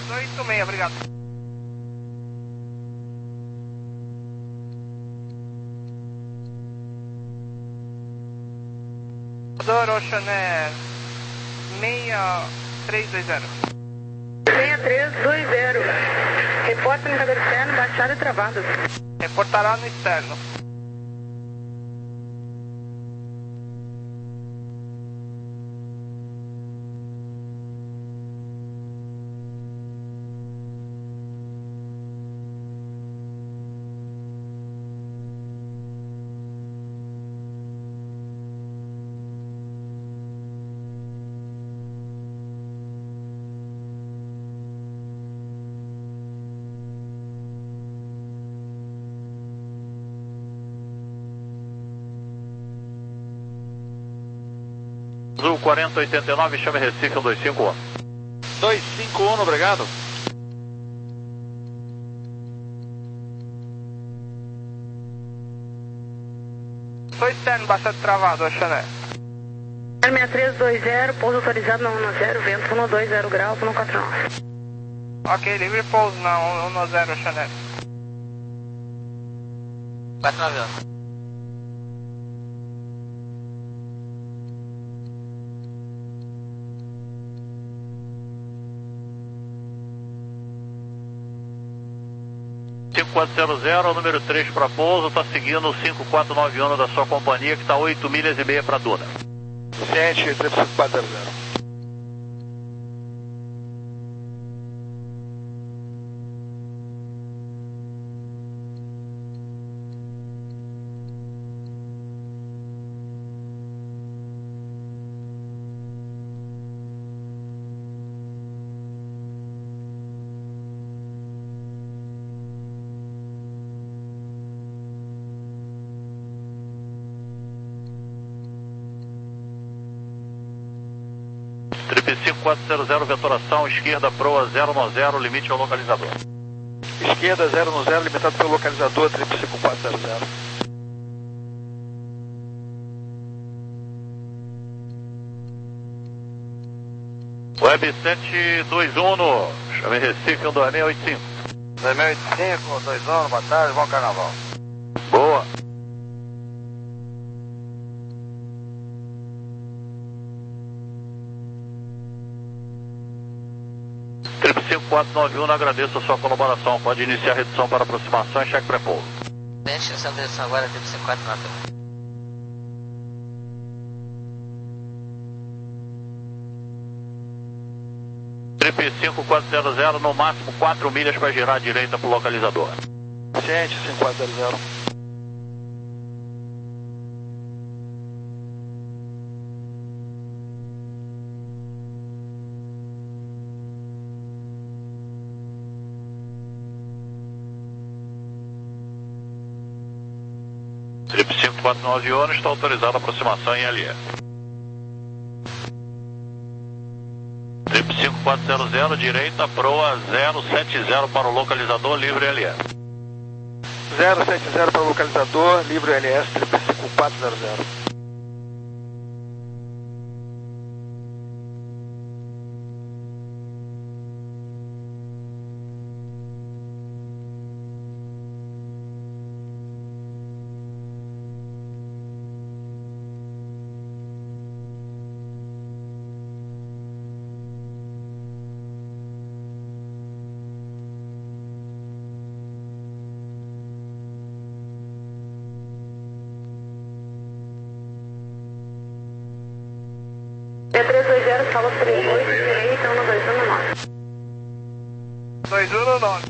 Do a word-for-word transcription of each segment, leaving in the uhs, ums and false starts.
oito seis, obrigado. Ocean Air seis três dois zero. seis três dois zero. Reporta no indicador externo, baixada e travada. Reportará no externo. Azul quarenta oitenta e nove, chame Recife um dois cinco um. dois cinco um, obrigado. Sou externo, bastante travado, Ocean Air. seis três dois zero, pouso autorizado na um zero, vento um dois zero graus, um quatro nove. Ok, livre pouso na um zero, Ocean Air. quatro nove um. cinco quatro zero zero, número três para pouso, está seguindo o cinco quatro nove um da sua companhia, que está oito milhas e meia para Duna. Ciente, três cinco quatro zero zero. Trip cinco quatro zero zero, vetoração, esquerda, proa zero nove zero, limite ao localizador. Esquerda zero nove zero, limitado pelo localizador, trip cinco quatro zero zero. Web sete dois um, no chame Recife um dois seis oito cinco. dois seis oito cinco, dois um, boa tarde, bom carnaval. Boa. Trip cinco quatro nove um, agradeço a sua colaboração. Pode iniciar a redução para aproximação e cheque pré-pouso. Tente essa redução agora, trip cinco quatro nove um. Trip cinco quatro zero zero, no máximo quatro milhas para girar à direita para o localizador. Ciente, cinco quatro zero zero. Trip cinco quatro nove um, está autorizada a aproximação em L E. Trip cinco quatro zero zero, direita, proa zero sete zero para o localizador, livre L E. zero sete zero para o localizador, livre L S, trip cinco quatro zero zero. seis três dois zero, sala três oito, direita, um dois um nove. dois um nove.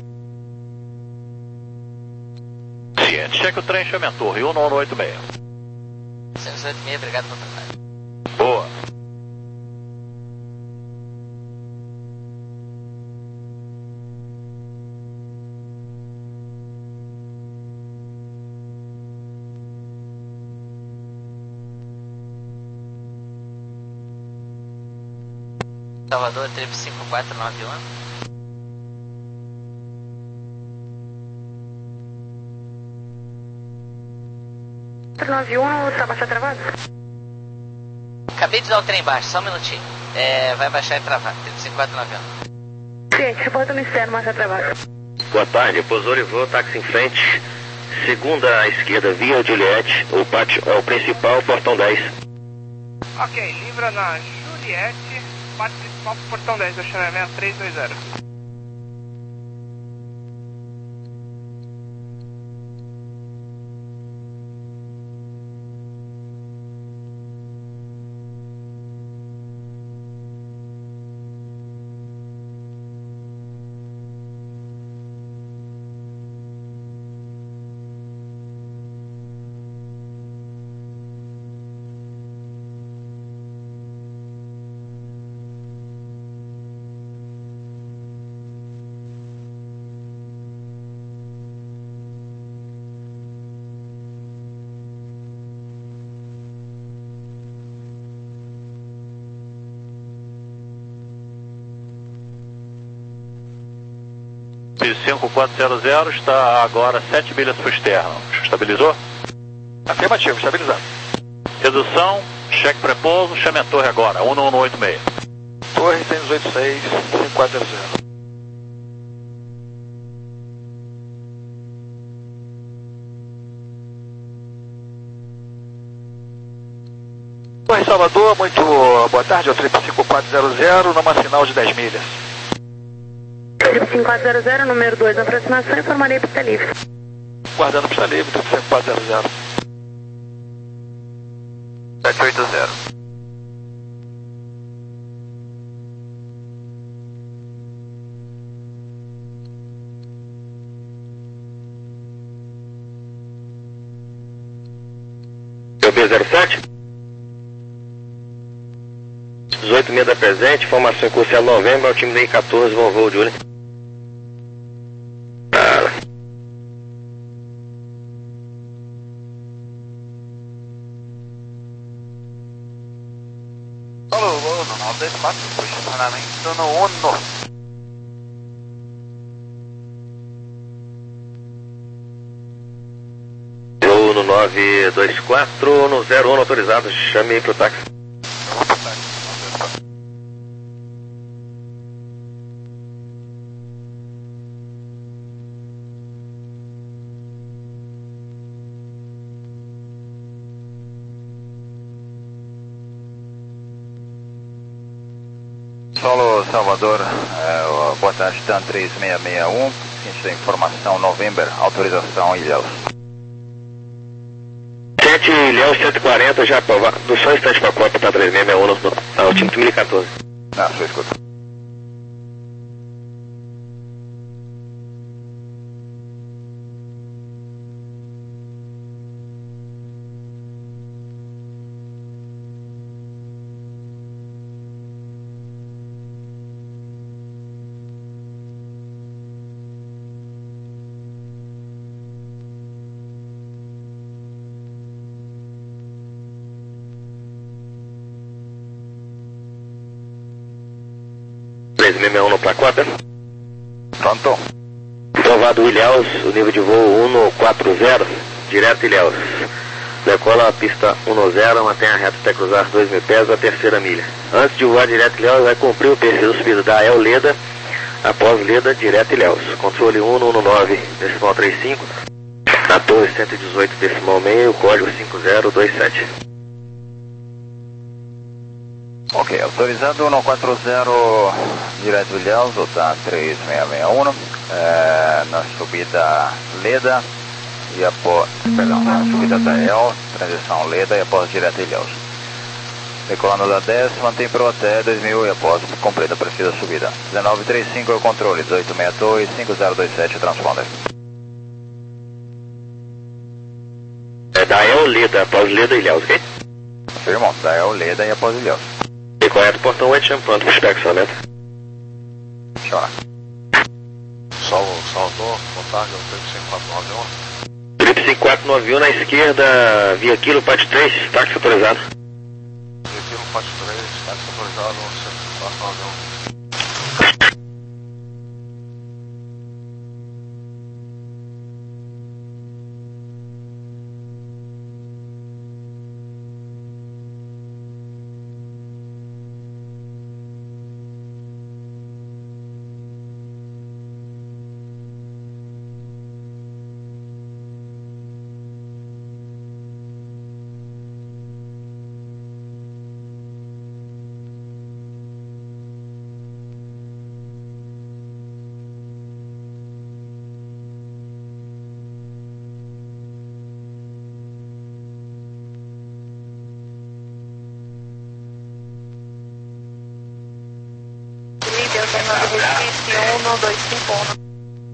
Ciente, cheque o trem, chame a torre, um nove oito seis. seis oito seis, obrigado pelo trabalho. Boa. Salvador, trip cinco quatro nove um. quatro nove um, tá baixado travado? Acabei de dar o trem embaixo, só um minutinho. É, vai baixar e travar, trip cinco quatro nove um. Cliente, reporta no externo, marcha trabalho. Boa tarde, pousou Olivô, táxi em frente, segunda à esquerda, via Juliette, o pátio é o principal, portão dez. Ok, Libra na Juliette, pátio principal, portão dez, Oceana seis três dois zero. cinco quatro zero zero está agora sete milhas para o externo. Estabilizou? Afirmativo, estabilizado. Redução, cheque pré-pouso, chame a torre agora, um um oito seis. Torre cem e oitenta e seis, cinco quatro zero zero. Torre Salvador, muito boa tarde, é o trip cinco quatro zero zero, numa sinal de dez milhas. Trip cinco quatro zero zero, número dois, na aproximação, informarei pista livre. Guardando pista livre, trip cinco quatro zero zero. sete oito zero. B zero sete? dezoito meia da presente, informação em curso novembro, ao time da I quatorze, voo voo Julie. Ah. Alô, alô, nove dois quatro, posicionamento no Uno. Voo no nove dois quatro, no zero um autorizado, chame aí pro táxi. Solo Salvador, é, boa tarde, TAM três seis seis um, seguinte da informação, November, autorização Ilhéus. sete Ilhéus cento e quarenta, já aprovado, do só instante para a Copa, tá três seis seis um, no, ao time do mil e quatorze. Na sua escuta. três seis seis um no Placota. Pronto. Aprovado Ilhéus, o nível de voo um quatro zero, direto Ilhéus. Decola a pista um zero, mantenha reto até cruzar dois mil pés a terceira milha. Antes de voar direto Ilhéus, vai cumprir o P C do subido da El Leda, após Leda, direto Ilhéus. Controle um um nove, decimal trinta e cinco, na torre cento e dezoito, decimal meio, código cinco zero dois sete. Ok, autorizado um quatro zero, direto Ilhéus, o TAM três seis seis um, é, na subida Leda e após, perdão, na subida da El, transição Leda e após direto Ilhéus. Decolando da dez, mantém pro até dois mil e após completa a precisa subida. dezenove trinta e cinco é o controle, dezoito sessenta e dois, cinco zero dois sete, transponder. É da El Leda, após Leda Ilhéus, ok? Firmou, da El Leda e após Ilhéus. E correto, portão oito, champanhe para o inspecionamento. Funciona. Salvo, Salvador, boa tarde, é o trip cinco quatro nove um. Trip cinco quatro nove um na esquerda, via Kilo, pátio três, táxi autorizado. Via Kilo pátio três, táxi autorizado, cinco quatro nove um. Zona do Recife, um dois cinco um.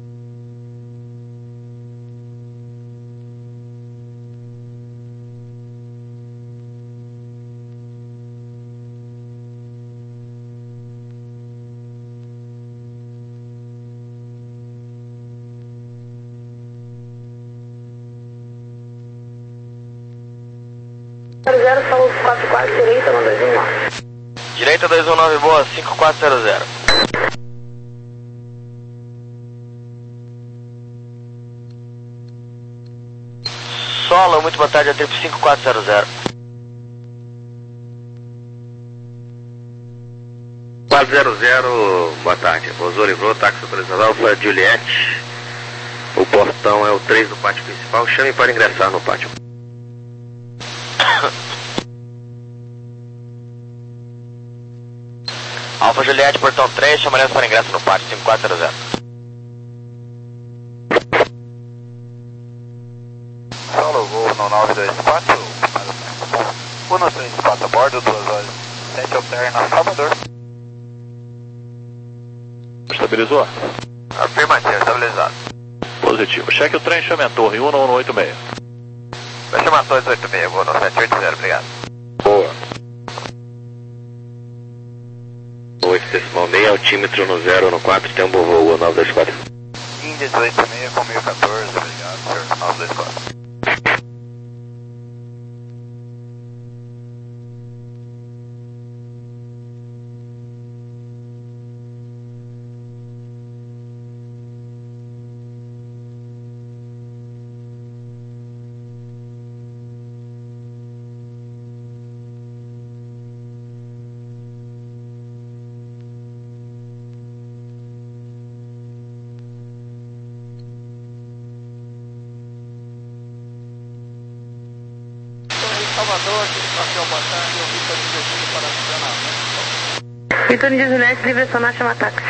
zero, Saulo quatro quatro, direita, um dois um nove. Direita dois um nove, boa, cinco quatro zero zero. Solo, muito boa tarde, a trip cinco quatro zero zero. quatro zero zero, boa tarde. Pousou, livrou, táxi autorizado, Alfa Juliette. O portão é o três do pátio principal, chame para ingressar no pátio. Alfa Juliette, portão três, chamaremos para ingresso no pátio, cinco quatro zero zero. Solo, voo no nove dois quatro, um no três quatro a bordo, duas horas sete, alterna Salvador. Estabilizou? Afirmativo, estabilizado. Positivo. Cheque o trem, chame a torre, um no oito seis. Vai chamar a torre oito seis, vou no sete oito zero, obrigado. Boa. oito decimal meio, altímetro no zero no quatro, tem um bom voo, nove dois quatro. Índia dezoito seis com mil e quatorze, obrigado, senhor, nove dois quatro. Salvador, aqui no Café Albatã, e o Vitor de Júlio para acionamento. Vitor de Juliette, livre acionar, chama táxi.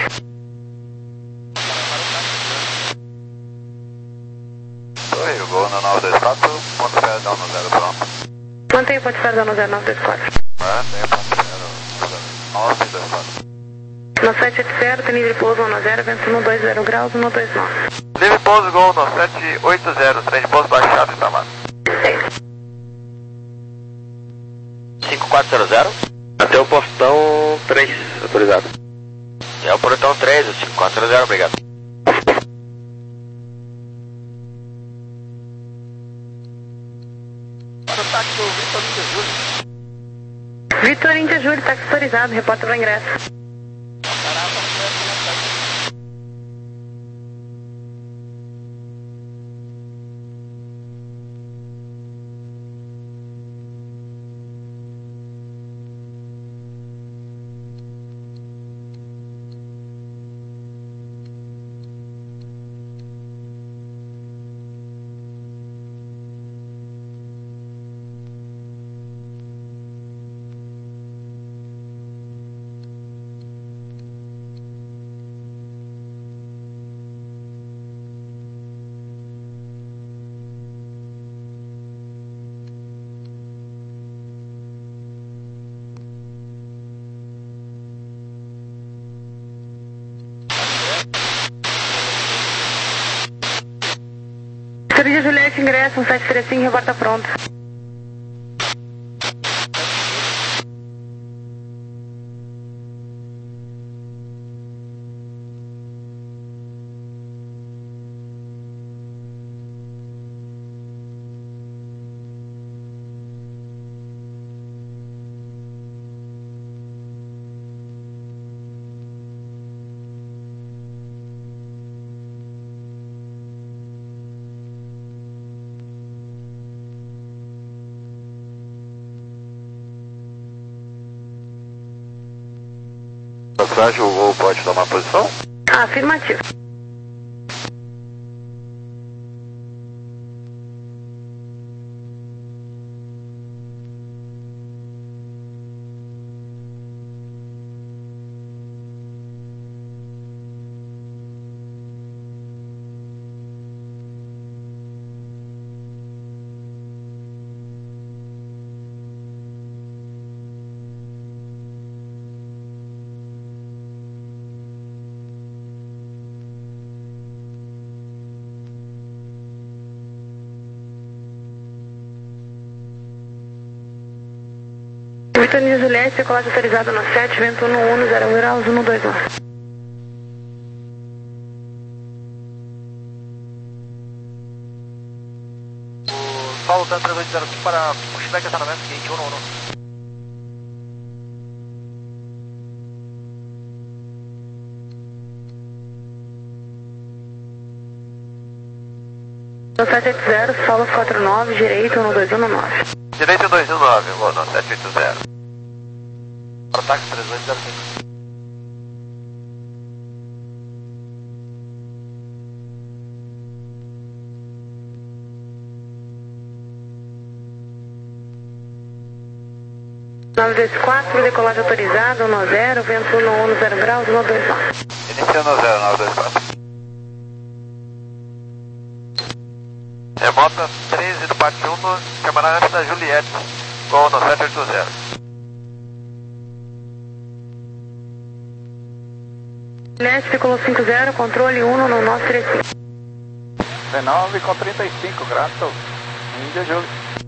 Oi, eu vou no nove dois quatro, ponto perdão no zero pronto. Mantenha o ponto perdão no zero nove dois quatro. Mantenha ponto zero nove dois quatro. No sete oito zero, tem livre pouso um zero, vento um dois zero graus, um dois nove. Livre pouso, gol no sete oito zero, trem de pouso baixado e tamado. cinco quatro zero zero. Até o portão três, autorizado. É o portão três, o cinco quatro zero zero, obrigado. Táxi do Vitor de Júlio. Vitor de Júlio, táxi autorizado, repórter para ingresso. Vitor de Juliette, ingresso, um sete três cinco, repórter pronto. Passagem, o voo pode tomar posição? Afirmativo. Vitor India Juliette, decolagem autorizada no sete, vento um um zero um graus, um dois um. Paulo Tantra três oito zero cinco para pushback acionamento, gate um um um. sete oito zero, solo quatro nove, direito um dois um nove. Direito dois um nove, vou no sete oito zero. Para táxi três oito zero cinco. nove dois quatro, decolagem autorizada, um zero, vento um um zero graus, um dois um. Iniciando zero nove dois quatro. Rebota treze do Pátio um, chamará antes da Juliette, vou no sete oito zero. Juliette, decolou cinco zero, controle um no nove três cinco. dezenove com trinta e cinco, grato. Índia Júlio.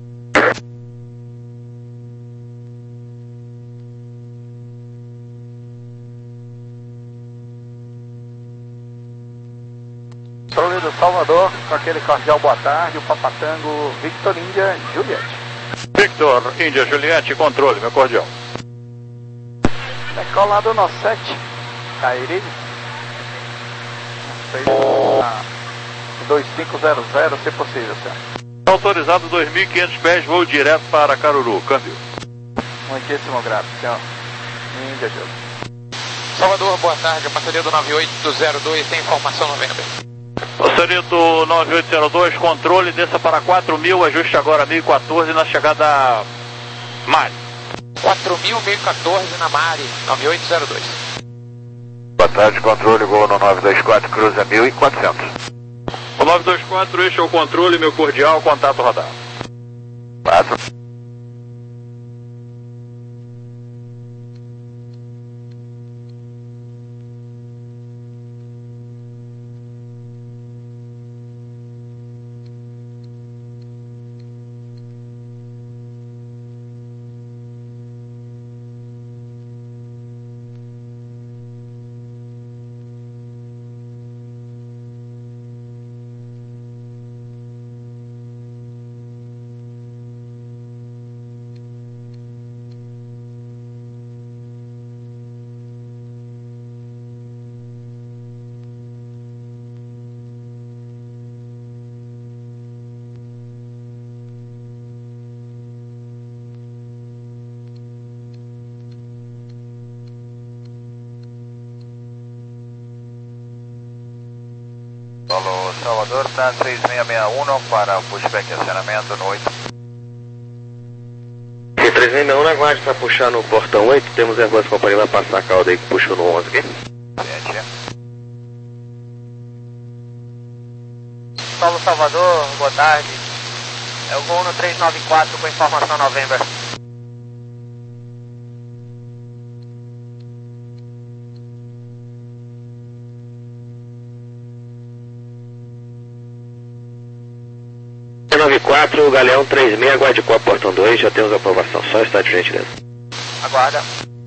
Controle do Salvador, com aquele cordial boa tarde, o Papatango Victor India Juliette. Victor India Juliette, controle, meu cordial. Decolado no sete, Cairi. dois cinco zero zero, se possível, senhor. Autorizado dois mil e quinhentos pés, voo direto para Caruru, câmbio. Muitíssimo grato, senhor. Índia Júlio. Salvador, boa tarde, a parceria do nove oito zero dois, tem informação novembro. Ocerito nove oito zero dois, controle, desça para quatro mil, ajuste agora mil e quatorze na chegada a Mari. quatro mil, mil e quatorze na Mari, nove oito zero dois. Boa tarde, controle, voo no nove dois quatro, cruza mil e quatrocentos. O nove dois quatro, este é o controle, meu cordial, contato rodar. quatro. Solo Salvador, está três seis seis um para o pushback e acionamento no oito. três seis seis um, aguarde para puxar no portão oito, temos Airbus Companhia, vai passar a cauda aí que puxou no onze, ok? sete. Solo Salvador, boa tarde. É o voo no três nove quatro com informação novembro. três nove quatro, Galeão três seis, aguarde com a portão dois, já temos a aprovação, só está de gentileza. Aguarda.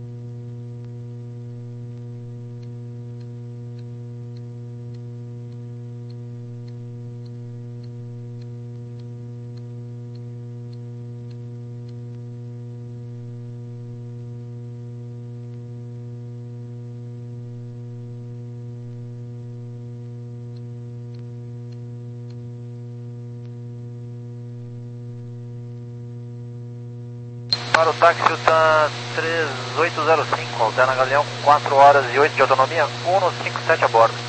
Para o táxi U T A M três oito zero cinco, alterna Galeão com quatro horas e oito de autonomia, um no cinco sete a bordo.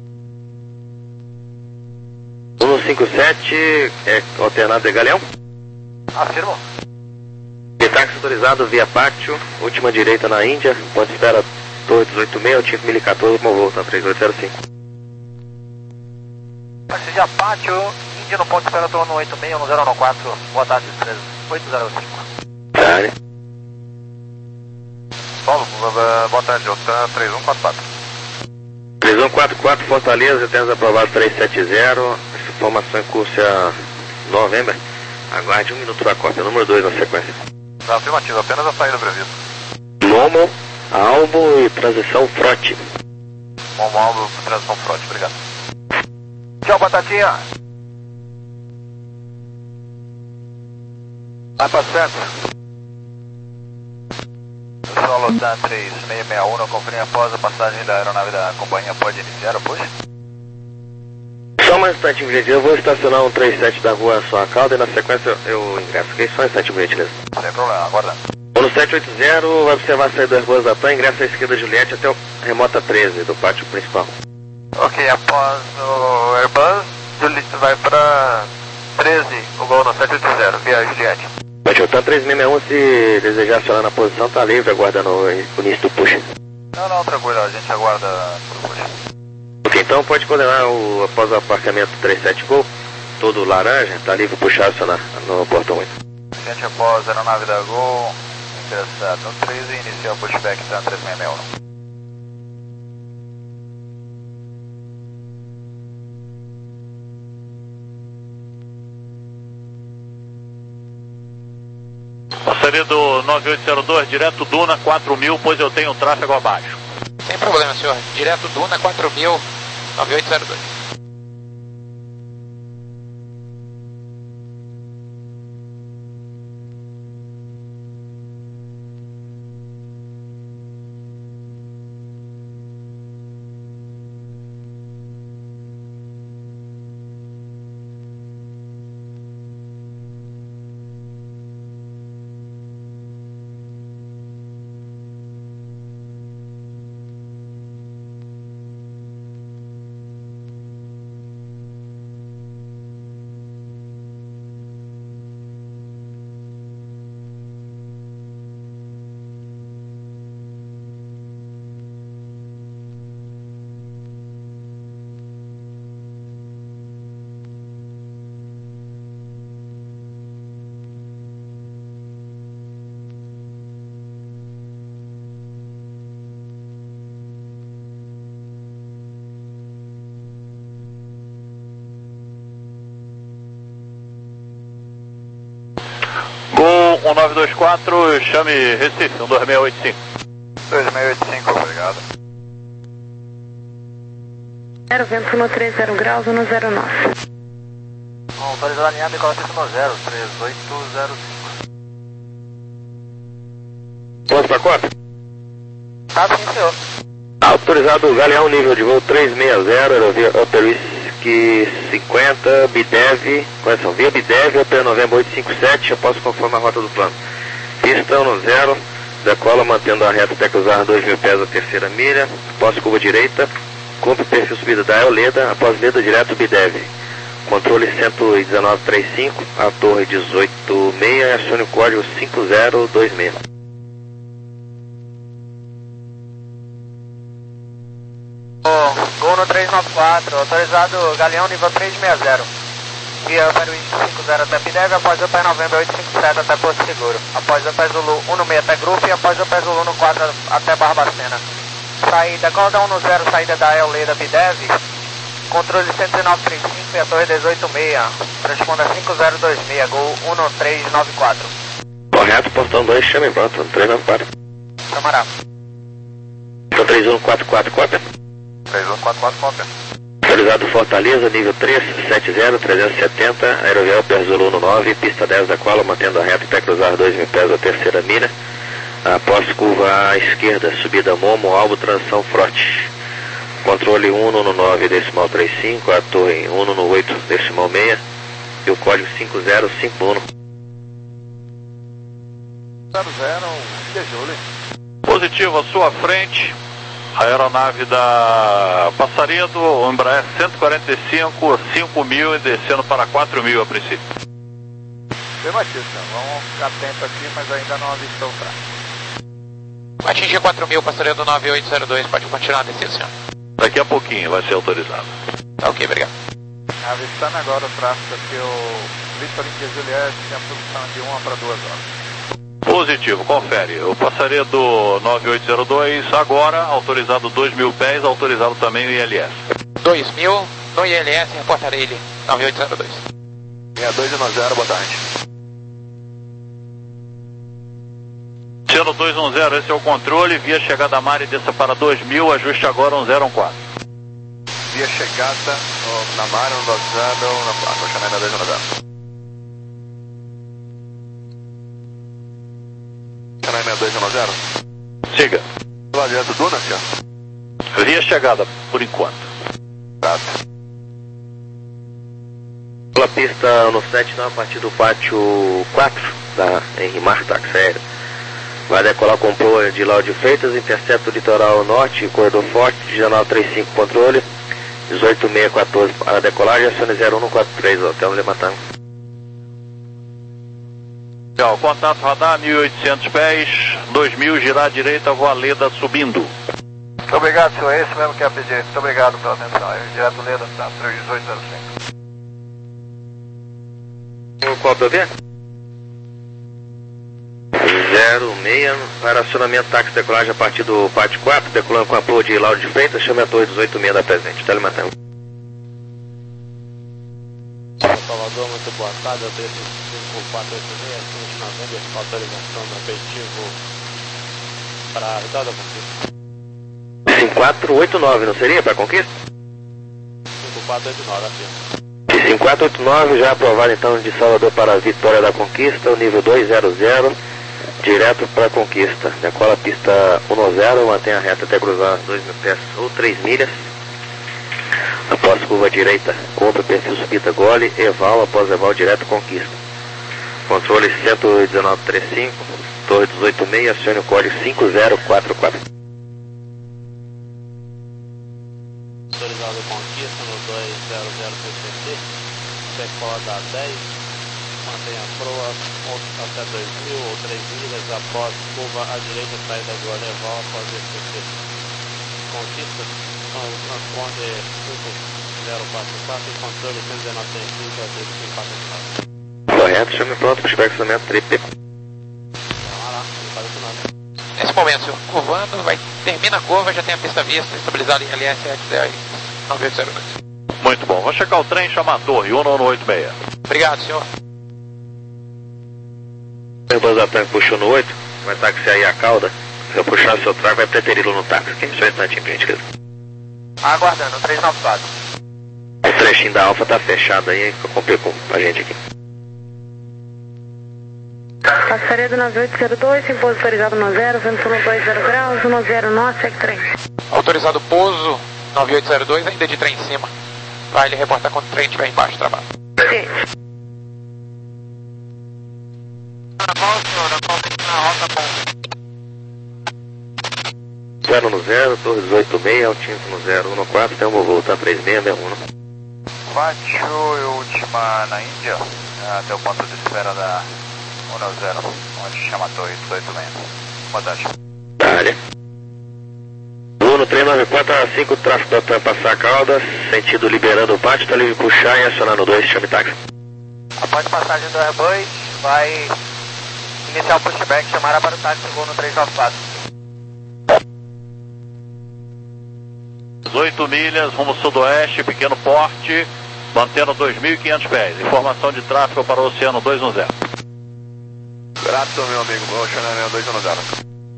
um no cinco sete, é alternado de Galeão? Afirmo. E táxi autorizado via Pátio, última direita na Índia, ponto de espera Torre dezoito seis, Tinco mil e quatorze, com volta três oito zero cinco. Táxi de Apátio, Índia no ponto de espera Torre no oito seis, no zero um quatro, boa tarde, três oito zero cinco. Área. Paulo, boa tarde, U T A M três um quatro quatro. três um quatro quatro, Fortaleza, temos aprovado três sete zero, essa informação em curso é a novembro. Aguarde um minuto da cópia, número dois na sequência. Afirmativo, apenas a saída prevista. Momo, Albo e transição Frote. Momo, Albo, transição Frote, obrigado. Tchau, Batatinha. Vai pra centro. Solo Tan três seis seis um, conferindo após a passagem da aeronave da companhia, pode iniciar o push? Só mais um instantinho, gente. Eu vou estacionar um trinta e sete da rua Sua Calda e na sequência eu ingresso, ok? Só um instantinho, por gentileza. Sem problema, aguardando. No sete oito zero, vai observar a saída das ruas da T A M, ingresso à esquerda Juliette até o remota treze do pátio principal. Ok, após o Airbus, Juliette vai para treze, o gol no sete oito zero, via Juliette. Baixotan três seis seis um, se desejar acionar na posição, tá livre, aguardando o início do push. Não, não, tranquilo, a gente aguarda pro push. Ok, então pode coordenar o, após o aparcamento trinta e sete Gol, todo laranja, tá livre puxar acionar no portão oito. Gente, após a aeronave da Gol, ingressar no treze e iniciar o pushback Tan três seis seis um. Passaria do nove oito zero dois, direto Duna quatro mil, pois eu tenho tráfego abaixo. Sem problema, senhor. Direto Duna quatro mil, nove oito zero dois. Gol um nove dois quatro, chame Recife, um dois seis oito cinco. dois seis oito cinco, obrigado. zero, vento cima três zero graus, um zero nove. Autorizado alinhado e coloca cima zero, três oito zero cinco. Ponto para quatro? Tá sim, senhor. Autorizado Galeão, nível de voo três seis zero, aerovia Upper Whisky cinquenta, Bidev, correção, via Bidev, Upper Novembro oito cinco sete, eu posso conformar a rota do plano. Pista no zero, decola mantendo a reta até cruzar dois mil pés a terceira milha, após curva direita, cumpre perfil subida da Eoleda, após Leda direto Bidev. Controle cento e dezenove trinta e cinco, a torre dezoito seis, acione o código cinco zero dois seis. Gol no três nove quatro, autorizado Galeão nível três seis zero. Via Peruísmo cinco zero até Pidev, após o pé Novembro oito cinco sete até Porto Seguro. Após o pé Zulu um seis até Grupo e após o pé Zulu no quatro até Barbacena. Saída, corda um zero, saída da Eoleda Pidev. Controle cento e dezenove trinta e cinco e a torre dezoito seis. Responda cinco zero dois seis, gol um três nove quatro. Correto, portão dois, chame pronto, três nove quatro. Camará. Então três um quatro quatro, cópia. três um quatro quatro, cópia. Autorizado Fortaleza, nível três sete zero, trezentos e setenta, aerovial Perzolo nove, pista dez da qual mantendo a reta até cruzar dois mil pés a terceira milha. Após curva à esquerda, subida Momo, Albo, transição Frote. Controle um no nove, decimal trinta e cinco, a torre um no oito, decimal seis e o código cinco zero cinco um. zero zero, Júlio. Positivo à sua frente, a aeronave da Passaredo, o Embraer cento e quarenta e cinco, cinco mil e descendo para quatro mil a princípio. Afirmativo, vamos ficar atento aqui, mas ainda não avistou o tráfego. Atingir quatro mil, Passaredo nove oito zero dois, pode continuar a descer, senhor. Daqui a pouquinho vai ser autorizado. Tá ok, obrigado. Avistando agora o tráfego aqui, o Victor India Juliette tem a posição de uma para duas horas. Positivo, confere. O Passaredo nove oito zero dois, agora autorizado dois mil pés, autorizado também o I L S. dois mil, no I L S, reportarei ele, nove oito zero dois. seis dois um zero, boa tarde. Sendo dois um zero, esse é o controle, via chegada Mari, desça para dois mil, ajuste agora um zero um quatro. Via chegada no, na Mari, um dois zero, na quatro, Chanel dois um zero. Chanel dois um zero? Siga. Lá direto do Duna, senhor? Via chegada, por enquanto. Tá. Pela pista no sete, a partir do pátio quatro, da Henri Mar, táxi aéreo. Vai decolar com proa de Lauro de Freitas, intercepta o litoral norte, corredor forte, diagonal trinta e cinco, controle, dezoito mil seiscentos e quatorze para decolagem, acione zero um quatro três, Hotel Lima Tango. Legal, contato radar, mil e oitocentos pés, dois mil, girar à direita, Voaleda subindo. Muito obrigado, senhor, é esse mesmo que é a pedir. Muito obrigado pela atenção, é direto Leda, tá, três dezoito zero cinco. Qual P V? zero seis, para acionamento táxi decolagem a partir do pátio quatro, decolando com a proa de Lauro de Freitas, chame a torre dezoito mil da presente, Telematão. Salvador, muito boa tarde, eu tenho cinco quatro oito seis, acima de novembro, autorização do aperitivo para a Vitória da Conquista. cinco quatro oito nove, não seria para a Conquista? cinco quatro oito nove, afirma. cinco quatro oito nove, já aprovado então de Salvador para a Vitória da Conquista, o nível dois zero zero, direto para a Conquista. Decola a pista um zero, mantém a reta até cruzar dois mil pés ou três milhas. Após curva direita, compra, perfil subida, gole, eval, após eval direto, Conquista. Controle cento e dezenove trinta e cinco, torre dezoito mil, acione o código cinco zero quatro quatro. Autorizado Conquista no dois zero zero P C C, decola dez, mantém a proa até dois mil ou três milhas, após curva à direita, saída do Aneval, após S P C. Conquista, o transponder cinco zero quatro quatro, controle cento e dezenove trinta e cinco, até cinco quatro nove. Correto, chame pronto para o experimento tripé. Vamos lá, cinco quatro nove. Nesse momento, senhor, curvando, vai, termina a curva, já tem a pista vista, estabilizada em L S X dez nove oito zero dois. Muito bom, vou checar o trem e chamar a torre, um nove oito seis. Obrigado, senhor. O Airbus da Tango puxou no oito, vai taxiar aí a cauda. Se eu puxar o seu trago, vai preterir-lo no táxi. Aqui, só um instantinho, por gentileza. Aguardando, três nove quatro. O trechinho da Alfa tá fechado aí, que eu comprei com a gente aqui. Passaria do nove oito zero dois, sem pouso autorizado no zero, vento sul dois zero graus, um zero nove, segue trem. Autorizado pouso nove oito zero dois, ainda de trem em cima. Vai, ele reporta quando o trem estiver embaixo, trabalho. Sim. Na volta, senhor, na volta aqui na rota bom. zero no zero, torre dezoito mil, altíssimo no zero um quatro, tem um voo, tá três seis seis um. Pátio e última na Índia, até o ponto de espera da um zero, onde chama a torre dezoito mil. Boa tarde. Área. Uno três nove quatro a cinco, tráfego da T A M passar a cauda, sentido liberando o pátio, tá livre puxar e acionar no dois, chame táxi. Após passagem do Airbus, vai iniciar o pushback, chamará para o táxi voo no três nove quatro. dezoito milhas, rumo sudoeste, pequeno porte, mantendo dois mil e quinhentos pés. Informação de tráfego para o Oceano dois um zero. Grato, meu amigo, Oceano dois um zero.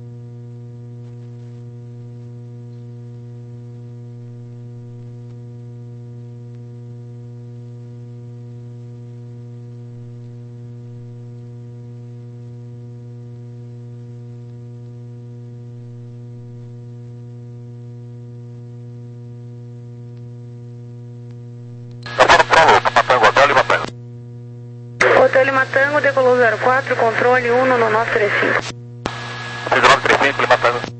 Hotel Lima Tango, decolou zero quatro, controle um nove três cinco. dezenove trinta e cinco, Lima Tango.